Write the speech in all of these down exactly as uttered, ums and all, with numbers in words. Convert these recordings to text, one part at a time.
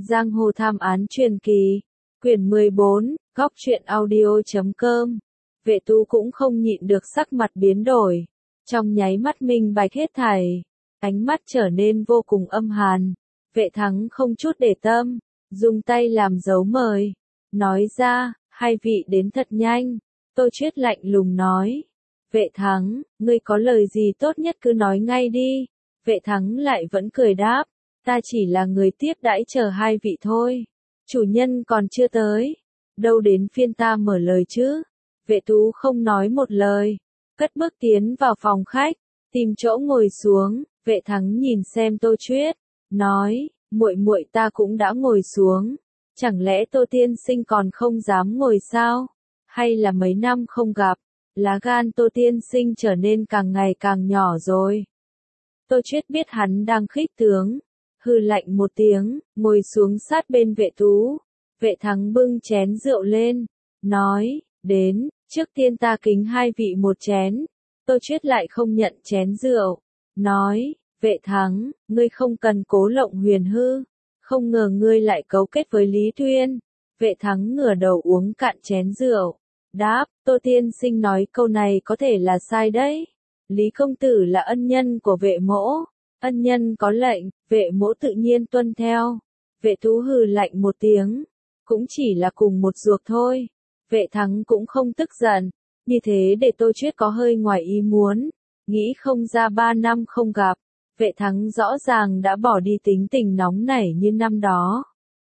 Giang hồ thám án truyền kỳ, quyển mười bốn, góc truyện audio chấm com. Vệ Tú cũng không nhịn được sắc mặt biến đổi, trong nháy mắt minh bạch hết thảy, ánh mắt trở nên vô cùng âm hàn. Vệ Thắng không chút để tâm, dùng tay làm dấu mời, nói ra, hai vị đến thật nhanh. Tô Chuyết lạnh lùng nói, Vệ Thắng, ngươi có lời gì tốt nhất cứ nói ngay đi. Vệ Thắng lại vẫn cười đáp, ta chỉ là người tiếp đãi chờ hai vị thôi. Chủ nhân còn chưa tới, đâu đến phiên ta mở lời chứ. Vệ Tú không nói một lời, cất bước tiến vào phòng khách, tìm chỗ ngồi xuống. Vệ Thắng nhìn xem Tô Chuyết, nói, muội muội ta cũng đã ngồi xuống, chẳng lẽ Tô tiên sinh còn không dám ngồi sao? Hay là mấy năm không gặp, lá gan Tô tiên sinh trở nên càng ngày càng nhỏ rồi? Tô Chuyết biết hắn đang khích tướng, hừ lạnh một tiếng, ngồi xuống sát bên Vệ Tú. Vệ Thắng bưng chén rượu lên, nói, đến, trước tiên ta kính hai vị một chén. Tô Chuyết lại không nhận chén rượu, nói, Vệ Thắng, ngươi không cần cố lộng huyền hư, không ngờ ngươi lại cấu kết với Lý Tuyên. Vệ Thắng ngửa đầu uống cạn chén rượu, đáp, Tô tiên sinh nói câu này có thể là sai đấy. Lý công tử là ân nhân của Vệ mỗ, ân nhân có lệnh, Vệ mỗ tự nhiên tuân theo. Vệ Tú hừ lạnh một tiếng, cũng chỉ là cùng một ruột thôi. Vệ Thắng cũng không tức giận, như thế để Tô Chuyết có hơi ngoài ý muốn, nghĩ không ra ba năm không gặp, Vệ Thắng rõ ràng đã bỏ đi tính tình nóng nảy như năm đó.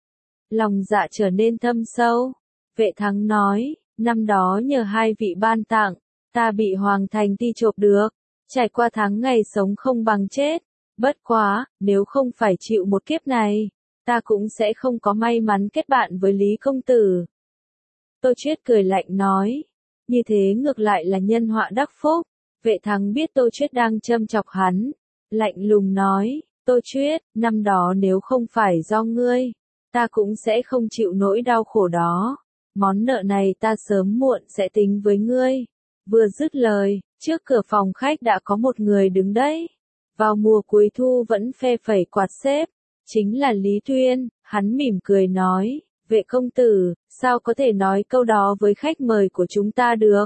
Lòng dạ trở nên thâm sâu, Vệ Thắng nói, năm đó nhờ hai vị ban tặng, ta bị Hoàng Thành Ti chộp được, trải qua tháng ngày sống không bằng chết. Bất quá, nếu không phải chịu một kiếp này, ta cũng sẽ không có may mắn kết bạn với Lý công tử. Tô Chuyết cười lạnh nói, như thế ngược lại là nhân họa đắc phúc. Vệ Thắng biết Tô Chuyết đang châm chọc hắn, lạnh lùng nói, Tô Chuyết, năm đó nếu không phải do ngươi, ta cũng sẽ không chịu nỗi đau khổ đó. Món nợ này ta sớm muộn sẽ tính với ngươi. Vừa dứt lời, trước cửa phòng khách đã có một người đứng đấy. Vào mùa cuối thu vẫn phe phẩy quạt xếp, chính là Lý Tuyên. Hắn mỉm cười nói, Vệ công tử, sao có thể nói câu đó với khách mời của chúng ta được?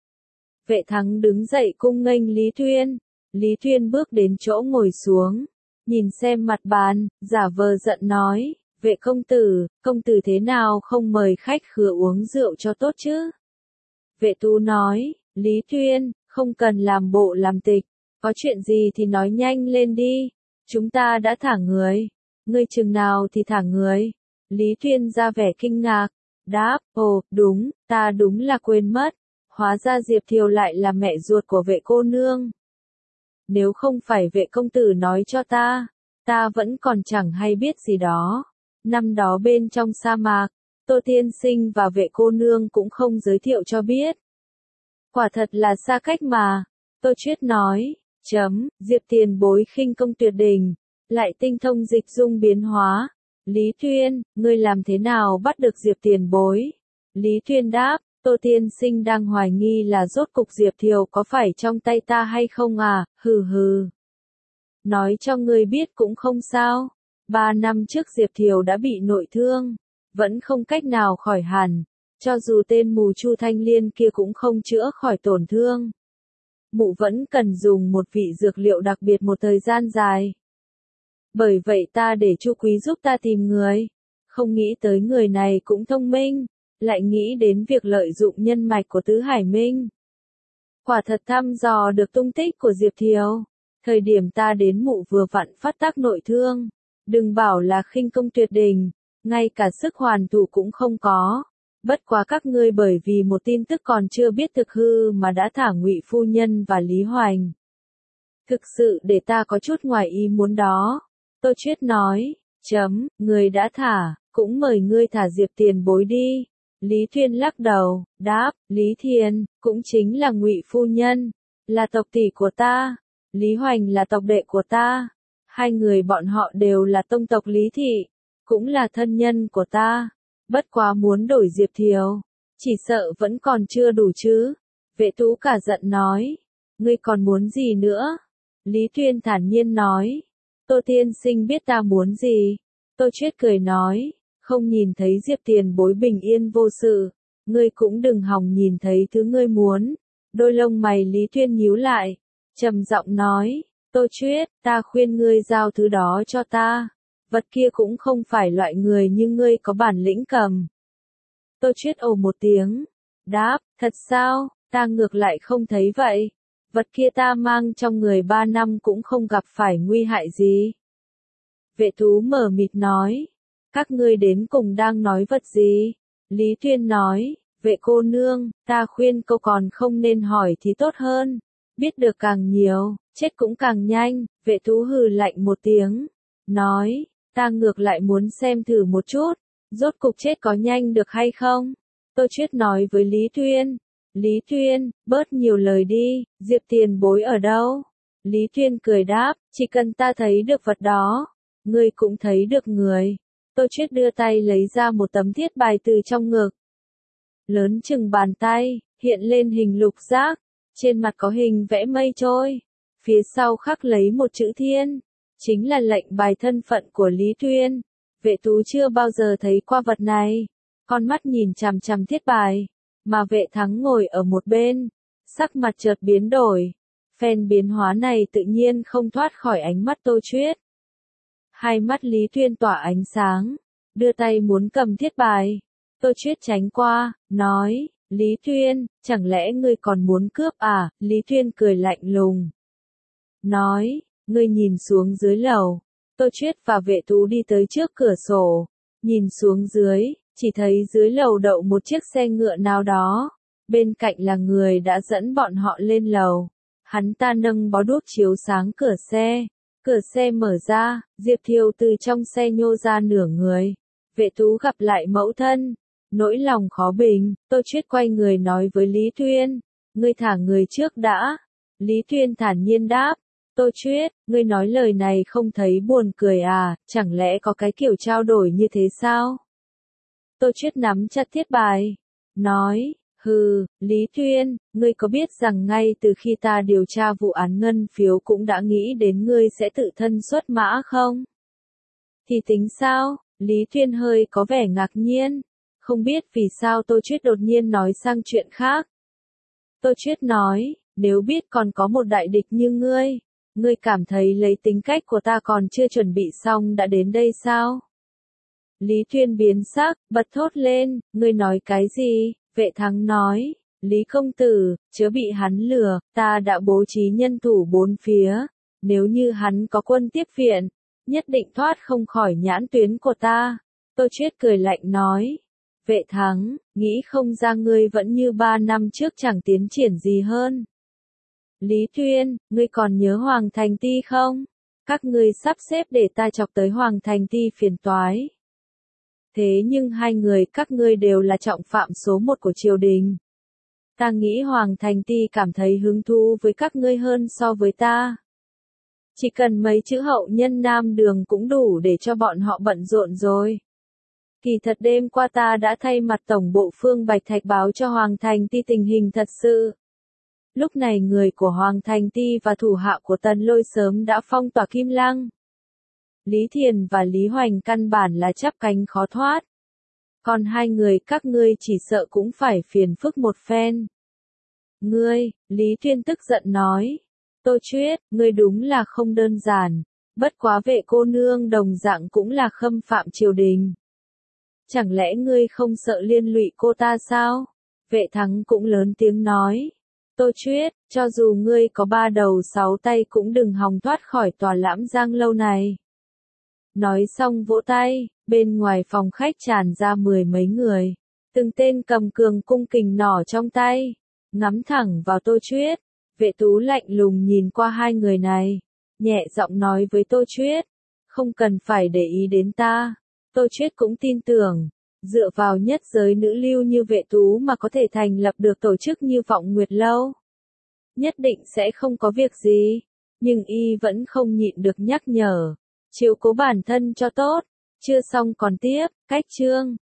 Vệ Thắng đứng dậy cung nghênh Lý Tuyên. Lý Tuyên bước đến chỗ ngồi xuống, nhìn xem mặt bàn, giả vờ giận nói, Vệ công tử, công tử thế nào không mời khách khứa uống rượu cho tốt chứ? Vệ Tú nói, Lý Tuyên, không cần làm bộ làm tịch, có chuyện gì thì nói nhanh lên đi, chúng ta đã thả người, ngươi chừng nào thì thả người? Lý Tuyên ra vẻ kinh ngạc, đáp, ồ, đúng, ta đúng là quên mất, hóa ra Diệp Thiều lại là mẹ ruột của Vệ cô nương. Nếu không phải Vệ công tử nói cho ta, ta vẫn còn chẳng hay biết gì đó. Năm đó bên trong sa mạc, Tô tiên sinh và Vệ cô nương cũng không giới thiệu cho biết. Quả thật là xa cách mà. Tô Chuyết nói, chấm, Diệp tiền bối khinh công tuyệt đỉnh, lại tinh thông dịch dung biến hóa. Lý Tuyên, ngươi làm thế nào bắt được Diệp tiền bối? Lý Tuyên đáp, Tô tiên sinh đang hoài nghi là rốt cục Diệp Thiều có phải trong tay ta hay không à, hừ hừ. Nói cho ngươi biết cũng không sao. Ba năm trước Diệp Thiều đã bị nội thương, vẫn không cách nào khỏi hẳn, cho dù tên mù Chu Thanh Liên kia cũng không chữa khỏi tổn thương. Mụ vẫn cần dùng một vị dược liệu đặc biệt một thời gian dài. Bởi vậy ta để Chu Quý giúp ta tìm người, không nghĩ tới người này cũng thông minh, lại nghĩ đến việc lợi dụng nhân mạch của Tứ Hải Minh. Quả thật thăm dò được tung tích của Diệp Thiều, thời điểm ta đến mụ vừa vặn phát tác nội thương. Đừng bảo là khinh công tuyệt đỉnh, ngay cả sức hoàn thủ cũng không có. Bất quá các ngươi bởi vì một tin tức còn chưa biết thực hư mà đã thả Ngụy phu nhân và Lý Hoành. Thực sự để ta có chút ngoài ý muốn đó. Tô Chuyết nói, chấm, người đã thả, cũng mời ngươi thả Diệp tiền bối đi. Lý Tuyên lắc đầu, đáp, Lý Thiền, cũng chính là Ngụy phu nhân, là tộc tỷ của ta. Lý Hoành là tộc đệ của ta. Hai người bọn họ đều là tông tộc Lý Thị, cũng là thân nhân của ta. Bất quá muốn đổi Diệp Thiều, chỉ sợ vẫn còn chưa đủ chứ. Vệ Tú cả giận nói, ngươi còn muốn gì nữa? Lý Tuyên thản nhiên nói, Tô tiên sinh biết ta muốn gì, Tô Chuyết cười nói, không nhìn thấy Diệp tiền bối bình yên vô sự, ngươi cũng đừng hòng nhìn thấy thứ ngươi muốn. Đôi lông mày Lý Tuyên nhíu lại, trầm giọng nói, Tô Chuyết, ta khuyên ngươi giao thứ đó cho ta, vật kia cũng không phải loại người như ngươi có bản lĩnh cầm. Tô Chuyết ồ một tiếng, đáp, thật sao, ta ngược lại không thấy vậy, vật kia ta mang trong người ba năm cũng không gặp phải nguy hại gì. Vệ Tú mờ mịt nói, các ngươi đến cùng đang nói vật gì? Lý Tuyên nói, vệ cô nương, ta khuyên câu còn không nên hỏi thì tốt hơn, biết được càng nhiều, chết cũng càng nhanh. Vệ Tú hừ lạnh một tiếng, nói, ta ngược lại muốn xem thử một chút, rốt cục chết có nhanh được hay không? Tô Chuyết nói với Lý Tuyên, Lý Tuyên, bớt nhiều lời đi, Diệp tiền bối ở đâu? Lý Tuyên cười đáp, chỉ cần ta thấy được vật đó, ngươi cũng thấy được người. Tô Chuyết đưa tay lấy ra một tấm thiết bài từ trong ngực. Lớn chừng bàn tay, hiện lên hình lục giác, trên mặt có hình vẽ mây trôi, phía sau khắc lấy một chữ thiên, chính là lệnh bài thân phận của Lý Tuyên. Vệ Tú chưa bao giờ thấy qua vật này, con mắt nhìn chằm chằm thiết bài, mà Vệ Thắng ngồi ở một bên, sắc mặt chợt biến đổi. Phen biến hóa này tự nhiên không thoát khỏi ánh mắt Tô Chuyết. Hai mắt Lý Tuyên tỏa ánh sáng, đưa tay muốn cầm thiết bài. Tô Chuyết tránh qua, nói, Lý Tuyên, chẳng lẽ ngươi còn muốn cướp à? Lý Tuyên cười lạnh lùng, nói, ngươi nhìn xuống dưới lầu. Tô Chuyết và Vệ Tú đi tới trước cửa sổ, nhìn xuống dưới, chỉ thấy dưới lầu đậu một chiếc xe ngựa nào đó, bên cạnh là người đã dẫn bọn họ lên lầu. Hắn ta nâng bó đuốc chiếu sáng cửa xe. Cửa xe mở ra, Diệp Thiều từ trong xe nhô ra nửa người. Vệ Tú gặp lại mẫu thân, nỗi lòng khó bình. Tô Chuyết quay người nói với Lý Tuyên, ngươi thả người trước đã. Lý Tuyên thản nhiên đáp, Tô Chuyết, ngươi nói lời này không thấy buồn cười à, chẳng lẽ có cái kiểu trao đổi như thế sao? Tô Chuyết nắm chặt thiết bài, nói, hừ, Lý Tuyên, ngươi có biết rằng ngay từ khi ta điều tra vụ án ngân phiếu cũng đã nghĩ đến ngươi sẽ tự thân xuất mã không? Thì tính sao? Lý Tuyên hơi có vẻ ngạc nhiên, không biết vì sao Tô Chuyết đột nhiên nói sang chuyện khác. Tô Chuyết nói, nếu biết còn có một đại địch như ngươi, ngươi cảm thấy lấy tính cách của ta còn chưa chuẩn bị xong đã đến đây sao? Lý Tuyên biến sắc, bật thốt lên, ngươi nói cái gì? Vệ Thắng nói, Lý công tử, chớ bị hắn lừa, ta đã bố trí nhân thủ bốn phía, nếu như hắn có quân tiếp viện, nhất định thoát không khỏi nhãn tuyến của ta. Tô Chuyết cười lạnh nói, Vệ Thắng, nghĩ không ra ngươi vẫn như ba năm trước chẳng tiến triển gì hơn. Lý Tuyên, ngươi còn nhớ Hoàng Thành Ti không? Các ngươi sắp xếp để ta chọc tới Hoàng Thành Ti phiền toái. Thế nhưng hai người các ngươi đều là trọng phạm số một của triều đình. Ta nghĩ Hoàng Thành Ti cảm thấy hứng thú với các ngươi hơn so với ta. Chỉ cần mấy chữ hậu nhân nam đường cũng đủ để cho bọn họ bận rộn rồi. Kỳ thật đêm qua ta đã thay mặt tổng bộ Phương Bạch Thạch báo cho Hoàng Thành Ti tình hình thật sự. Lúc này người của Hoàng Thành Ti và thủ hạ của Tần Lôi sớm đã phong tỏa Kim Lăng. Lý Thiền và Lý Hoành căn bản là chắp cánh khó thoát. Còn hai người các ngươi chỉ sợ cũng phải phiền phức một phen. Ngươi, Lý Tuyên tức giận nói. Tô Chuyết, ngươi đúng là không đơn giản. Bất quá Vệ cô nương đồng dạng cũng là khâm phạm triều đình. Chẳng lẽ ngươi không sợ liên lụy cô ta sao? Vệ Thắng cũng lớn tiếng nói. Tô Chuyết, cho dù ngươi có ba đầu sáu tay cũng đừng hòng thoát khỏi tòa Lãm Giang lâu này. Nói xong vỗ tay, bên ngoài phòng khách tràn ra mười mấy người. Từng tên cầm cường cung kình nỏ trong tay, ngắm thẳng vào Tô Chuyết. Vệ Tú lạnh lùng nhìn qua hai người này, nhẹ giọng nói với Tô Chuyết, không cần phải để ý đến ta. Tô Chuyết cũng tin tưởng, dựa vào nhất giới nữ lưu như Vệ Tú mà có thể thành lập được tổ chức như Vọng Nguyệt Lâu. Nhất định sẽ không có việc gì, nhưng y vẫn không nhịn được nhắc nhở, chiếu cố bản thân cho tốt. Chưa xong còn tiếp, cách chương.